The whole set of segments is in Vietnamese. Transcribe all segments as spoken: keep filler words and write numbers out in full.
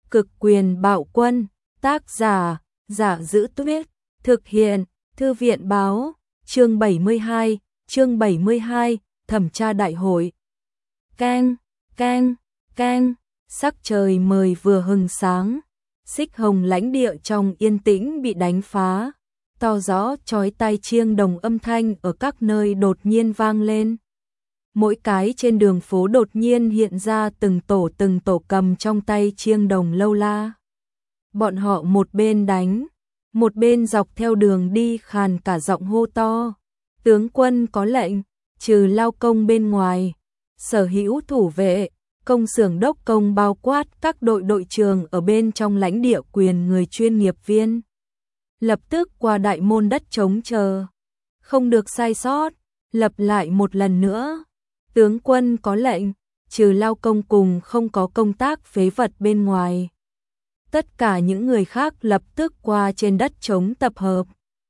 Cực quyền bạo quân, tác giả, Giả Giữ Tuyết, thực hiện, Thư viện báo, chương bảy mươi hai, chương bảy mươi hai, thẩm tra đại hội. Keng, keng, keng, sắc trời mời vừa hừng sáng, xích hồng lãnh địa trong yên tĩnh bị đánh phá, to rõ chói tai chiêng đồng âm thanh ở các nơi đột nhiên vang lên. Mỗi cái trên đường phố đột nhiên hiện ra từng tổ từng tổ cầm trong tay chiêng đồng lâu la. Bọn họ một bên đánh, một bên dọc theo đường đi khàn cả giọng hô to. Tướng quân có lệnh, trừ lao công bên ngoài, sở hữu thủ vệ, công xưởng đốc công bao quát các đội đội trường ở bên trong lãnh địa quyền người chuyên nghiệp viên. Lập tức qua đại môn đất trống chờ. Không được sai sót, lặp lại một lần nữa. Tướng quân có lệnh, trừ lao công cùng không có công tác phế vật bên ngoài. Tất cả những người khác lập tức qua trên đất trống tập hợp.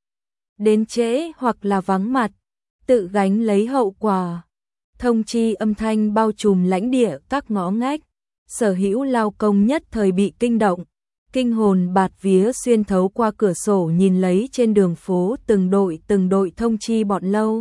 Đến trễ hoặc là vắng mặt, tự gánh lấy hậu quả. Thông chi âm thanh bao trùm lãnh địa các ngõ ngách. Sở hữu lao công nhất thời bị kinh động. Kinh hồn bạt vía xuyên thấu qua cửa sổ nhìn lấy trên đường phố từng đội từng đội thông chi bọn lâu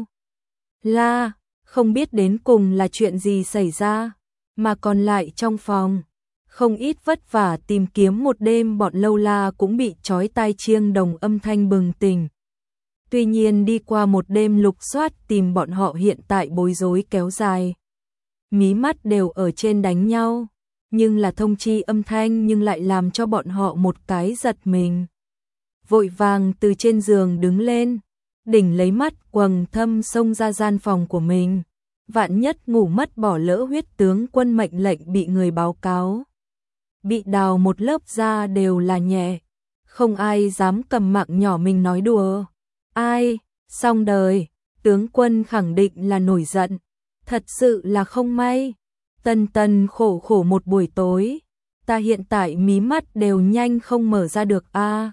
la. Không biết đến cùng là chuyện gì xảy ra, mà còn lại trong phòng. Không ít vất vả tìm kiếm một đêm bọn lâu la cũng bị chói tai chiêng đồng âm thanh bừng tỉnh. Tuy nhiên đi qua một đêm lục soát tìm bọn họ hiện tại bối rối kéo dài. Mí mắt đều ở trên đánh nhau, nhưng là thông chi âm thanh nhưng lại làm cho bọn họ một cái giật mình. Vội vàng từ trên giường đứng lên, đỉnh lấy mắt quầng thâm xông ra gian phòng của mình. Vạn nhất ngủ mất bỏ lỡ huyết tướng quân mệnh lệnh bị người báo cáo. Bị đào một lớp da đều là nhẹ, không ai dám cầm mạng nhỏ mình nói đùa. Ai, xong đời, tướng quân khẳng định là nổi giận, thật sự là không may. Tần tần khổ khổ một buổi tối, ta hiện tại mí mắt đều nhanh không mở ra được a. À,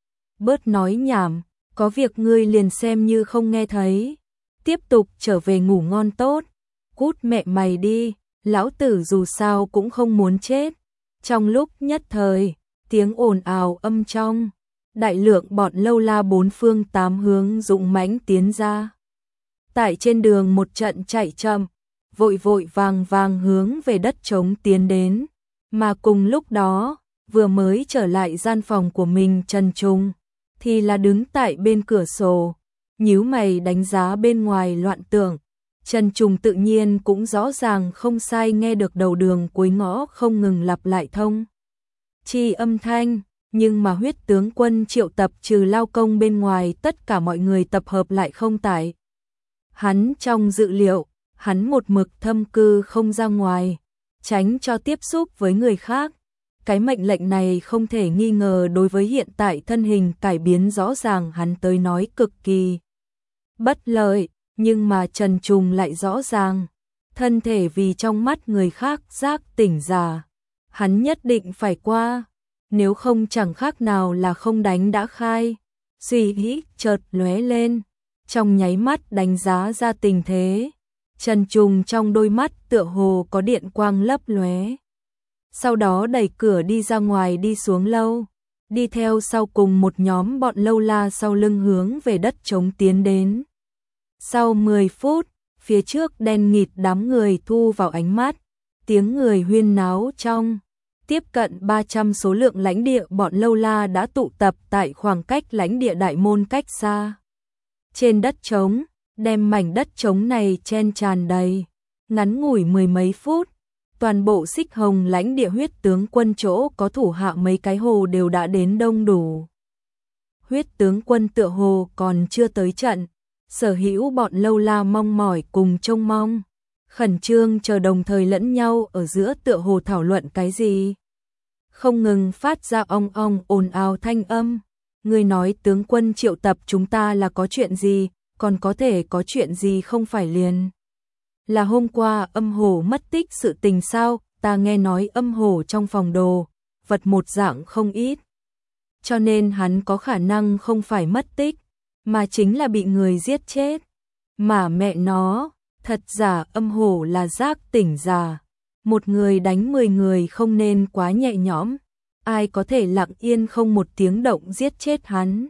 bớt nói nhảm, có việc ngươi liền xem như không nghe thấy. Tiếp tục trở về ngủ ngon tốt. Cút mẹ mày đi, lão tử dù sao cũng không muốn chết. Trong lúc nhất thời, tiếng ồn ào âm trong, đại lượng bọn lâu la bốn phương tám hướng dũng mãnh tiến ra. Tại trên đường một trận chạy chậm, vội vội vàng vàng hướng về đất trống tiến đến. Mà cùng lúc đó, vừa mới trở lại gian phòng của mình Trần Trung, thì là đứng tại bên cửa sổ, nhíu mày đánh giá bên ngoài loạn tượng. Trần Trung tự nhiên cũng rõ ràng không sai nghe được đầu đường cuối ngõ không ngừng lặp lại thông chi âm thanh, nhưng mà huyết tướng quân triệu tập trừ lao công bên ngoài tất cả mọi người tập hợp lại không tại. Hắn trong dự liệu, hắn một mực thâm cư không ra ngoài, tránh cho tiếp xúc với người khác. Cái mệnh lệnh này không thể nghi ngờ đối với hiện tại thân hình cải biến rõ ràng hắn tới nói cực kỳ bất lợi, nhưng mà Trần Trung lại rõ ràng, thân thể vì trong mắt người khác giác tỉnh giả, hắn nhất định phải qua, nếu không chẳng khác nào là không đánh đã khai. Suy nghĩ chợt lóe lên, trong nháy mắt đánh giá ra tình thế, Trần Trung trong đôi mắt tựa hồ có điện quang lấp lóe. Sau đó đẩy cửa đi ra ngoài đi xuống lâu, đi theo sau cùng một nhóm bọn lâu la sau lưng hướng về đất trống tiến đến. Sau mười phút, phía trước đen nghịt đám người thu vào ánh mắt, tiếng người huyên náo trong. Tiếp cận ba trăm số lượng lãnh địa bọn lâu la đã tụ tập tại khoảng cách lãnh địa đại môn cách xa. Trên đất trống, đem mảnh đất trống này chen tràn đầy, ngắn ngủi mười mấy phút. Toàn bộ xích hồng lãnh địa huyết tướng quân chỗ có thủ hạ mấy cái hồ đều đã đến đông đủ. Huyết tướng quân tựa hồ còn chưa tới trận, sở hữu bọn lâu la mong mỏi cùng trông mong, khẩn trương chờ đồng thời lẫn nhau ở giữa tựa hồ thảo luận cái gì. Không ngừng phát ra ong ong ồn ào thanh âm. Người nói tướng quân triệu tập chúng ta là có chuyện gì, còn có thể có chuyện gì không phải liền. Là hôm qua âm hổ mất tích sự tình sao, ta nghe nói âm hổ trong phòng đồ, vật một dạng không ít. Cho nên hắn có khả năng không phải mất tích, mà chính là bị người giết chết. Mà mẹ nó, thật giả âm hổ là giác tỉnh giả. Một người đánh mười người không nên quá nhẹ nhõm. ai có thể lặng yên không một tiếng động giết chết hắn.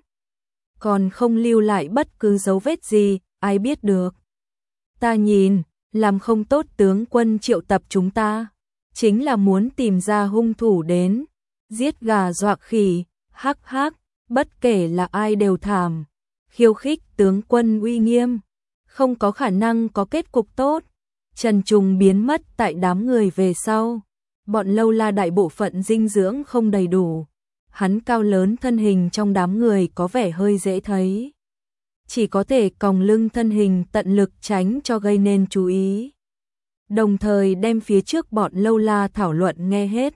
Còn không lưu lại bất cứ dấu vết gì, ai biết được. Ta nhìn, làm không tốt tướng quân triệu tập chúng ta, chính là muốn tìm ra hung thủ đến, giết gà dọa khỉ, hắc hắc, bất kể là ai đều thảm, khiêu khích tướng quân uy nghiêm, không có khả năng có kết cục tốt. Trần Trùng biến mất tại đám người về sau, bọn lâu la đại bộ phận dinh dưỡng không đầy đủ, hắn cao lớn thân hình trong đám người có vẻ hơi dễ thấy. Chỉ có thể còng lưng thân hình tận lực tránh cho gây nên chú ý. Đồng thời đem phía trước bọn lâu la thảo luận nghe hết.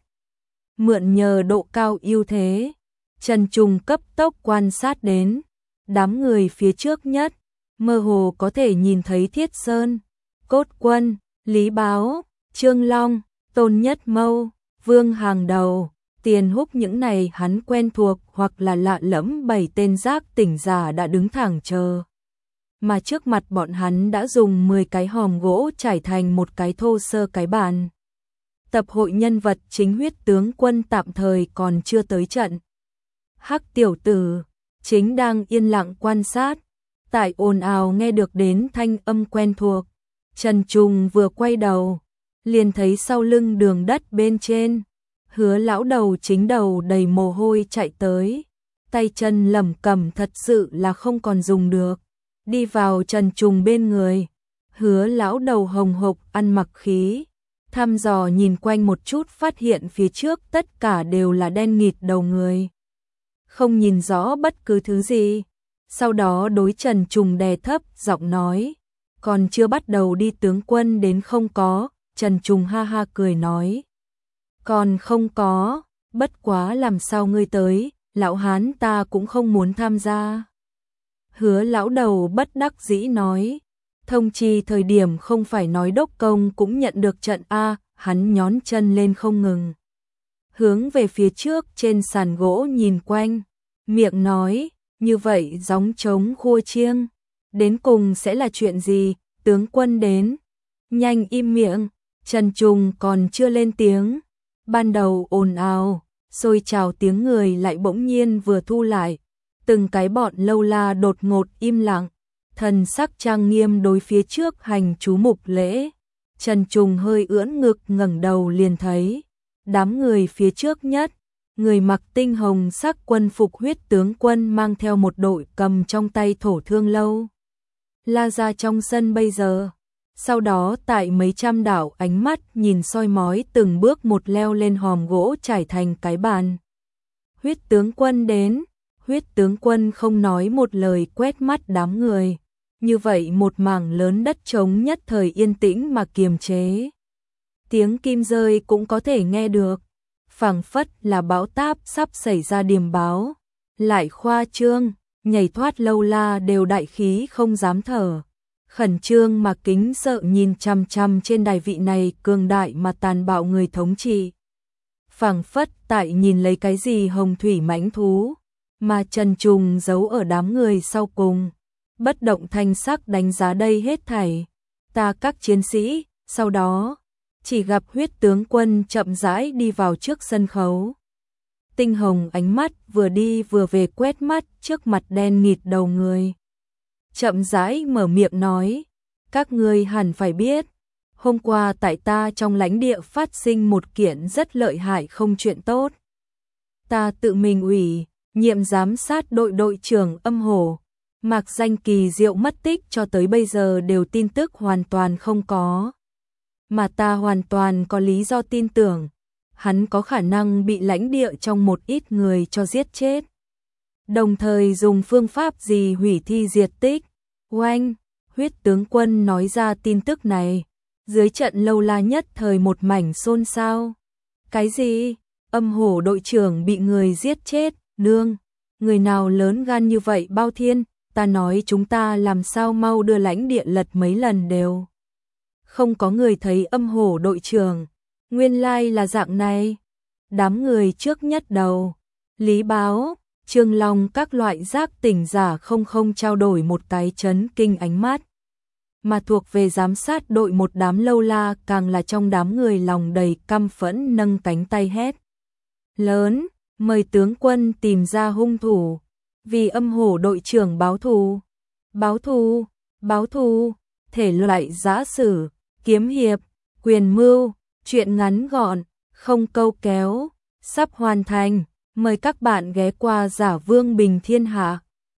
Mượn nhờ độ cao ưu thế, Trần Trùng cấp tốc quan sát đến. Đám người phía trước nhất, mơ hồ có thể nhìn thấy Thiết Sơn, Cốt Quân, Lý Báo, Trương Long, Tôn Nhất Mâu, Vương Hàng Đầu, Tiền Húc, những này hắn quen thuộc hoặc là lạ lẫm bảy tên giác tỉnh giả đã đứng thẳng chờ. Mà trước mặt bọn hắn đã dùng mười cái hòm gỗ trải thành một cái thô sơ cái bàn. Tập hội nhân vật chính Huyết tướng quân tạm thời còn chưa tới trận. Hắc tiểu tử chính đang yên lặng quan sát, tại ồn ào nghe được đến thanh âm quen thuộc. Trần Trùng vừa quay đầu, liền thấy sau lưng đường đất bên trên, Hứa lão đầu chính đầu đầy mồ hôi chạy tới, tay chân lẩm cẩm thật sự là không còn dùng được. Đi vào Trần Trùng bên người, Hứa lão đầu hồng hộc ăn mặc khí, thăm dò nhìn quanh một chút, phát hiện phía trước tất cả đều là đen nghịt đầu người, không nhìn rõ bất cứ thứ gì. Sau đó đối Trần Trùng đè thấp giọng nói, còn chưa bắt đầu đi tướng quân đến không có. Trần Trùng ha ha cười nói, còn không có, bất quá làm sao ngươi tới, lão hán ta cũng không muốn tham gia. Hứa lão đầu bất đắc dĩ nói, thông chi thời điểm không phải nói đốc công cũng nhận được trận A. Hắn nhón chân lên không ngừng, hướng về phía trước trên sàn gỗ nhìn quanh, miệng nói, như vậy gióng trống khua chiêng, đến cùng sẽ là chuyện gì, tướng quân đến, nhanh im miệng. Trần Trùng còn chưa lên tiếng, ban đầu ồn ào, xôi trào tiếng người lại bỗng nhiên vừa thu lại, từng cái bọn lâu la đột ngột im lặng, thần sắc trang nghiêm đối phía trước hành chú mục lễ. Trần Trùng hơi ưỡn ngực ngẩng đầu liền thấy, đám người phía trước nhất, người mặc tinh hồng sắc quân phục Huyết tướng quân mang theo một đội cầm trong tay thổ thương lâu la ra trong sân bây giờ. Sau đó tại mấy trăm đảo ánh mắt nhìn soi mói từng bước một leo lên hòm gỗ trải thành cái bàn. Huyết tướng quân đến, Huyết tướng quân không nói một lời quét mắt đám người. Như vậy một mảng lớn đất trống nhất thời yên tĩnh mà kiềm chế. Tiếng kim rơi cũng có thể nghe được, phảng phất là bão táp sắp xảy ra điềm báo. Lại khoa trương, nhảy thoát lâu la đều đại khí không dám thở. Khẩn trương mà kính sợ nhìn chằm chằm trên đài vị này cường đại mà tàn bạo người thống trị. Phảng phất tại nhìn lấy cái gì hồng thủy mãnh thú, mà Trần Trùng giấu ở đám người sau cùng, bất động thanh sắc đánh giá đây hết thảy. Ta các chiến sĩ, sau đó chỉ gặp Huyết tướng quân chậm rãi đi vào trước sân khấu. Tinh hồng ánh mắt vừa đi vừa về quét mắt trước mặt đen nghịt đầu người. Chậm rãi mở miệng nói, các ngươi hẳn phải biết, hôm qua tại ta trong lãnh địa phát sinh một kiện rất lợi hại không chuyện tốt. Ta tự mình ủy nhiệm giám sát đội đội trưởng Âm Hổ, Mạc Danh kỳ diệu mất tích, cho tới bây giờ đều tin tức hoàn toàn không có. Mà ta hoàn toàn có lý do tin tưởng, hắn có khả năng bị lãnh địa trong một ít người cho giết chết. Đồng thời dùng phương pháp gì hủy thi diệt tích. Oanh, Huyết tướng quân nói ra tin tức này, dưới trận lâu la nhất thời một mảnh xôn xao. Cái gì? Âm Hổ đội trưởng bị người giết chết, nương, người nào lớn gan như vậy Bao Thiên, ta nói chúng ta làm sao mau đưa lãnh địa lật mấy lần đều không có người thấy Âm Hổ đội trưởng, nguyên lai là dạng này. Đám người trước nhất đầu, Lý Báo, Trương Long các loại giác tỉnh giả không không trao đổi một cái chấn kinh ánh mắt. Mà thuộc về giám sát đội một đám lâu la càng là trong đám người lòng đầy căm phẫn nâng cánh tay hét lớn, mời tướng quân tìm ra hung thủ, vì âm hổ đội trưởng báo thù. Báo thù, báo thù, thể loại giã sử, kiếm hiệp, quyền mưu, truyện ngắn gọn, không câu kéo, sắp hoàn thành. Mời các bạn ghé qua Giả Vương Bình Thiên Hạ.